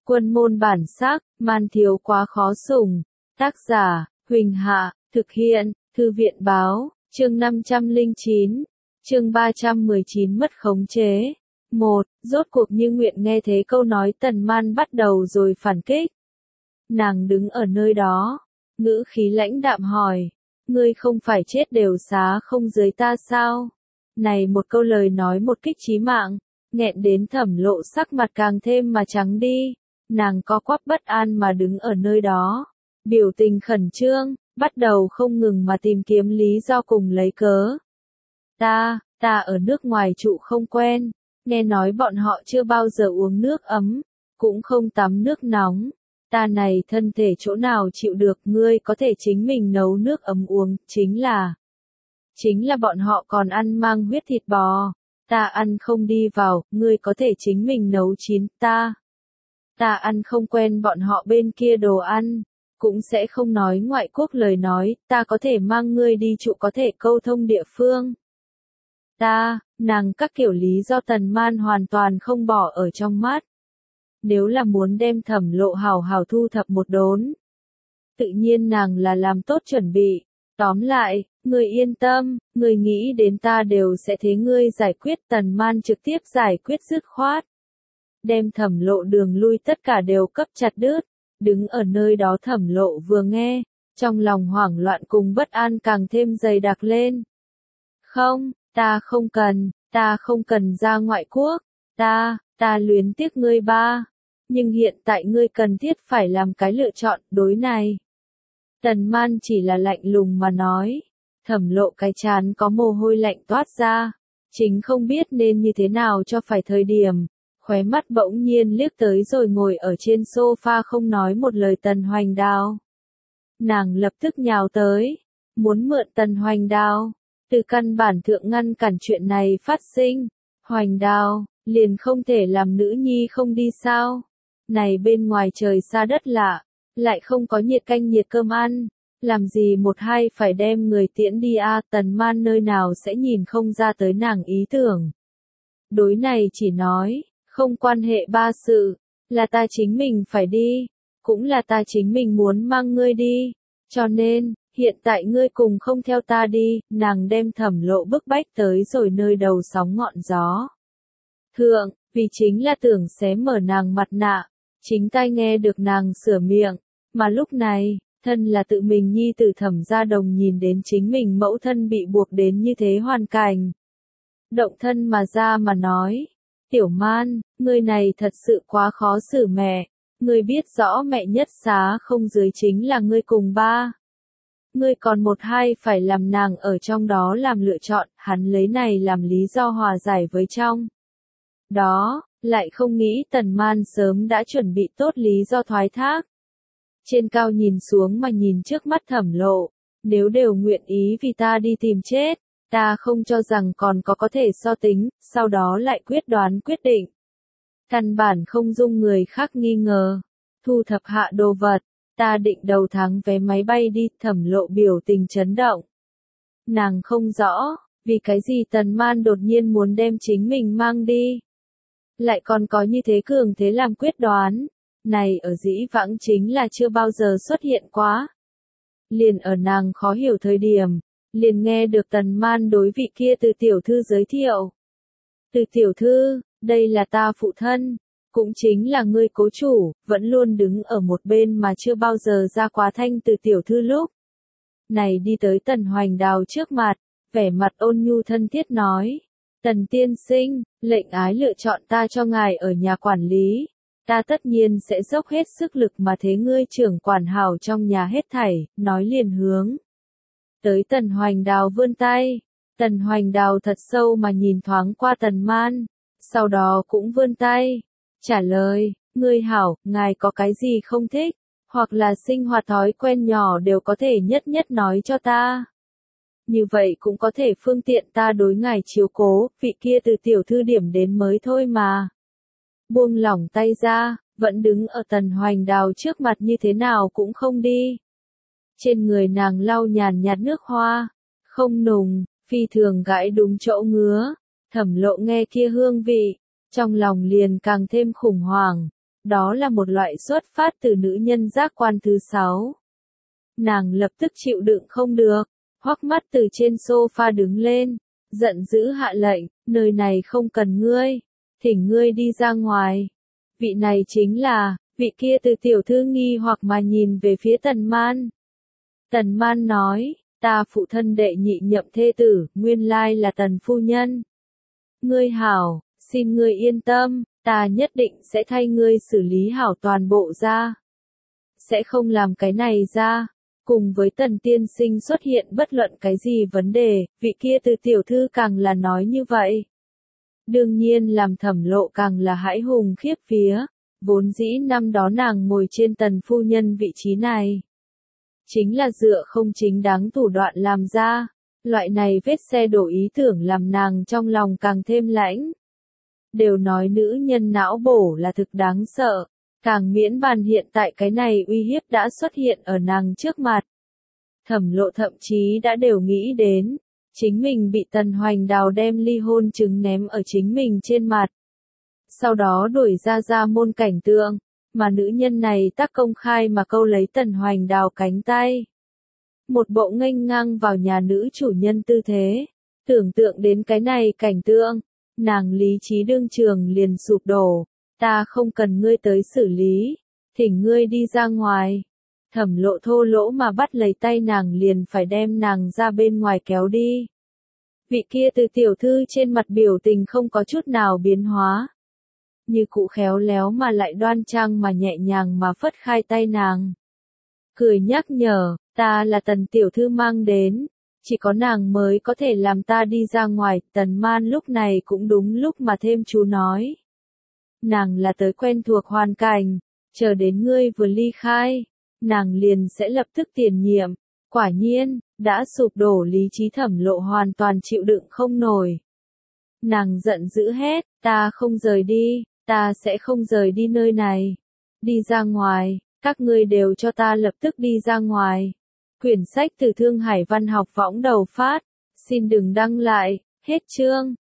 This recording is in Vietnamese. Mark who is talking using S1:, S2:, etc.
S1: Quân môn bản sắc, man thiếu quá khó sủng. Tác giả, Huỳnh Hạ, thực hiện, Thư viện báo, chương 509, chương 319 mất khống chế. 1. Rốt cuộc Như Nguyện nghe thấy câu nói Tần Man bắt đầu rồi phản kích. Nàng đứng ở nơi đó, ngữ khí lãnh đạm hỏi, ngươi không phải chết đều xá không dưới ta sao? Này một câu lời nói một kích chí mạng, nghẹn đến Thẩm Lộ sắc mặt càng thêm mà trắng đi, nàng co quắp bất an mà đứng ở nơi đó, biểu tình khẩn trương, bắt đầu không ngừng mà tìm kiếm lý do cùng lấy cớ. Ta ở nước ngoài trụ không quen, nghe nói bọn họ chưa bao giờ uống nước ấm, cũng không tắm nước nóng. Ta này thân thể chỗ nào chịu được, ngươi có thể chính mình nấu nước ấm uống, chính là bọn họ còn ăn mang huyết thịt bò, ta ăn không đi vào, ngươi có thể chính mình nấu chín, ta ăn không quen bọn họ bên kia đồ ăn, cũng sẽ không nói ngoại quốc lời nói, ta có thể mang ngươi đi trụ có thể câu thông địa phương. Nàng các kiểu lý do Tần Man hoàn toàn không bỏ ở trong mắt. Nếu là muốn đem Thẩm Lộ hào hào thu thập một đốn, tự nhiên nàng là làm tốt chuẩn bị. Tóm lại, ngươi yên tâm, ngươi nghĩ đến ta đều sẽ thế ngươi giải quyết. Tần Man trực tiếp giải quyết dứt khoát, đem Thẩm Lộ đường lui tất cả đều cấp chặt đứt. Đứng ở nơi đó Thẩm Lộ vừa nghe, trong lòng hoảng loạn cùng bất an càng thêm dày đặc lên. Không, ta không cần ra ngoại quốc, ta luyến tiếc ngươi ba, nhưng hiện tại ngươi cần thiết phải làm cái lựa chọn, đối này. Tần Man chỉ là lạnh lùng mà nói, Thẩm Lộ cái trán có mồ hôi lạnh toát ra, chính không biết nên như thế nào cho phải thời điểm, khóe mắt bỗng nhiên liếc tới rồi ngồi ở trên sofa không nói một lời Tần Hoành Đao. Nàng lập tức nhào tới, muốn mượn Tần Hoành Đao, từ căn bản thượng ngăn cản chuyện này phát sinh. Hoành Đao, liền không thể làm nữ nhi không đi sao? Này bên ngoài trời xa đất lạ, lại không có nhiệt canh nhiệt cơm ăn, làm gì một hai phải đem người tiễn đi a? Tần Man nơi nào sẽ nhìn không ra tới nàng ý tưởng. Đối này chỉ nói, không quan hệ ba sự, là ta chính mình phải đi, cũng là ta chính mình muốn mang ngươi đi, cho nên, hiện tại ngươi cùng không theo ta đi. Nàng đem Thẩm Lộ bức bách tới rồi nơi đầu sóng ngọn gió thượng, vì chính là tưởng xé mở nàng mặt nạ, chính tai nghe được nàng sửa miệng, mà lúc này, thân là tự mình nhi tử Thẩm Gia Đồng nhìn đến chính mình mẫu thân bị buộc đến như thế hoàn cảnh. Động thân mà ra mà nói, Tiểu Man, ngươi này thật sự quá khó xử mẹ, ngươi biết rõ mẹ nhất xá không dưới chính là ngươi cùng ba. Ngươi còn một hai phải làm nàng ở trong đó làm lựa chọn, hắn lấy này làm lý do hòa giải với trong đó, lại không nghĩ Tần Man sớm đã chuẩn bị tốt lý do thoái thác. Trên cao nhìn xuống mà nhìn trước mắt Thẩm Lộ, nếu đều nguyện ý vì ta đi tìm chết, ta không cho rằng còn có thể so tính, sau đó lại quyết đoán quyết định. Căn bản không dung người khác nghi ngờ, thu thập hạ đồ vật, ta định đầu tháng vé máy bay đi. Thẩm Lộ biểu tình chấn động. Nàng không rõ, vì cái gì Tần Man đột nhiên muốn đem chính mình mang đi. Lại còn có như thế cường thế làm quyết đoán, này ở dĩ vãng chính là chưa bao giờ xuất hiện quá. Liền ở nàng khó hiểu thời điểm, liền nghe được Tần Man đối vị kia Từ tiểu thư giới thiệu. Từ tiểu thư, đây là ta phụ thân, cũng chính là ngươi cố chủ, vẫn luôn đứng ở một bên mà chưa bao giờ ra quá thanh. Từ tiểu thư lúc này đi tới Tần Hoành Đào trước mặt, vẻ mặt ôn nhu thân thiết nói, Tần tiên sinh, lệnh ái lựa chọn ta cho ngài ở nhà quản lý, ta tất nhiên sẽ dốc hết sức lực mà thế ngươi trưởng quản hảo trong nhà hết thảy. Nói liền hướng tới Tần Hoành Đào vươn tay. Tần Hoành Đào thật sâu mà nhìn thoáng qua Tần Man, sau đó cũng vươn tay, trả lời, ngươi hảo, ngài có cái gì không thích, hoặc là sinh hoạt thói quen nhỏ đều có thể nhất nhất nói cho ta. Như vậy cũng có thể phương tiện ta đối ngài chiếu cố. Vị kia Từ tiểu thư điểm đến mới thôi mà. Buông lỏng tay ra, vẫn đứng ở Tần Hoành Đào trước mặt như thế nào cũng không đi. Trên người nàng lau nhàn nhạt nước hoa, không nùng, phi thường gãi đúng chỗ ngứa. Thẩm Lộ nghe kia hương vị, trong lòng liền càng thêm khủng hoảng. đó là một loại xuất phát từ nữ nhân giác quan thứ 6. Nàng lập tức chịu đựng không được, hoắc mắt từ trên sofa đứng lên, giận dữ hạ lệnh, nơi này không cần ngươi, thỉnh ngươi đi ra ngoài. Vị này chính là, vị kia từ tiểu thư nghi hoặc mà nhìn về phía Tần Man. Tần Man nói, ta phụ thân đệ nhị nhậm thê tử, nguyên lai là Tần phu nhân. Ngươi hảo, xin ngươi yên tâm, ta nhất định sẽ thay ngươi xử lý hảo toàn bộ ra. Sẽ không làm cái này ra. Cùng với Tần tiên sinh xuất hiện bất luận cái gì vấn đề, vị kia từ tiểu thư càng là nói như vậy. Đương nhiên làm Thẩm Lộ càng là hãi hùng khiếp vía, vốn dĩ năm đó nàng ngồi trên Tần phu nhân vị trí này. Chính là dựa không chính đáng thủ đoạn làm ra, loại này vết xe đổ ý tưởng làm nàng trong lòng càng thêm lãnh. Đều nói nữ nhân não bổ là thực đáng sợ, càng miễn bàn hiện tại cái này uy hiếp đã xuất hiện ở nàng trước mặt. Thẩm Lộ thậm chí đã đều nghĩ đến, chính mình bị Tần Hoành Đào đem ly hôn chứng ném ở chính mình trên mặt. Sau đó đuổi ra môn cảnh tượng, mà nữ nhân này tác công khai mà câu lấy Tần Hoành Đào cánh tay. Một bộ nghênh ngang vào nhà nữ chủ nhân tư thế, tưởng tượng đến cái này cảnh tượng, nàng lý trí đương trường liền sụp đổ, ta không cần ngươi tới xử lý, thỉnh ngươi đi ra ngoài. Thẩm Lộ thô lỗ mà bắt lấy tay nàng liền phải đem nàng ra bên ngoài kéo đi. Vị kia từ tiểu thư trên mặt biểu tình không có chút nào biến hóa. Như cụ khéo léo mà lại đoan trang mà nhẹ nhàng mà phất khai tay nàng. Cười nhắc nhở, ta là Tần tiểu thư mang đến, chỉ có nàng mới có thể làm ta đi ra ngoài. Tần Man lúc này cũng đúng lúc mà thêm chú nói. Nàng là tới quen thuộc hoàn cảnh, chờ đến ngươi vừa ly khai, nàng liền sẽ lập tức tiền nhiệm. Quả nhiên, đã sụp đổ lý trí Thẩm Lộ hoàn toàn chịu đựng không nổi. Nàng giận dữ hét, ta không rời đi, ta sẽ không rời đi nơi này. Đi ra ngoài, các ngươi đều cho ta lập tức đi ra ngoài. Quyển sách từ Thương Hải Văn học võng đầu phát, xin đừng đăng lại, hết chương.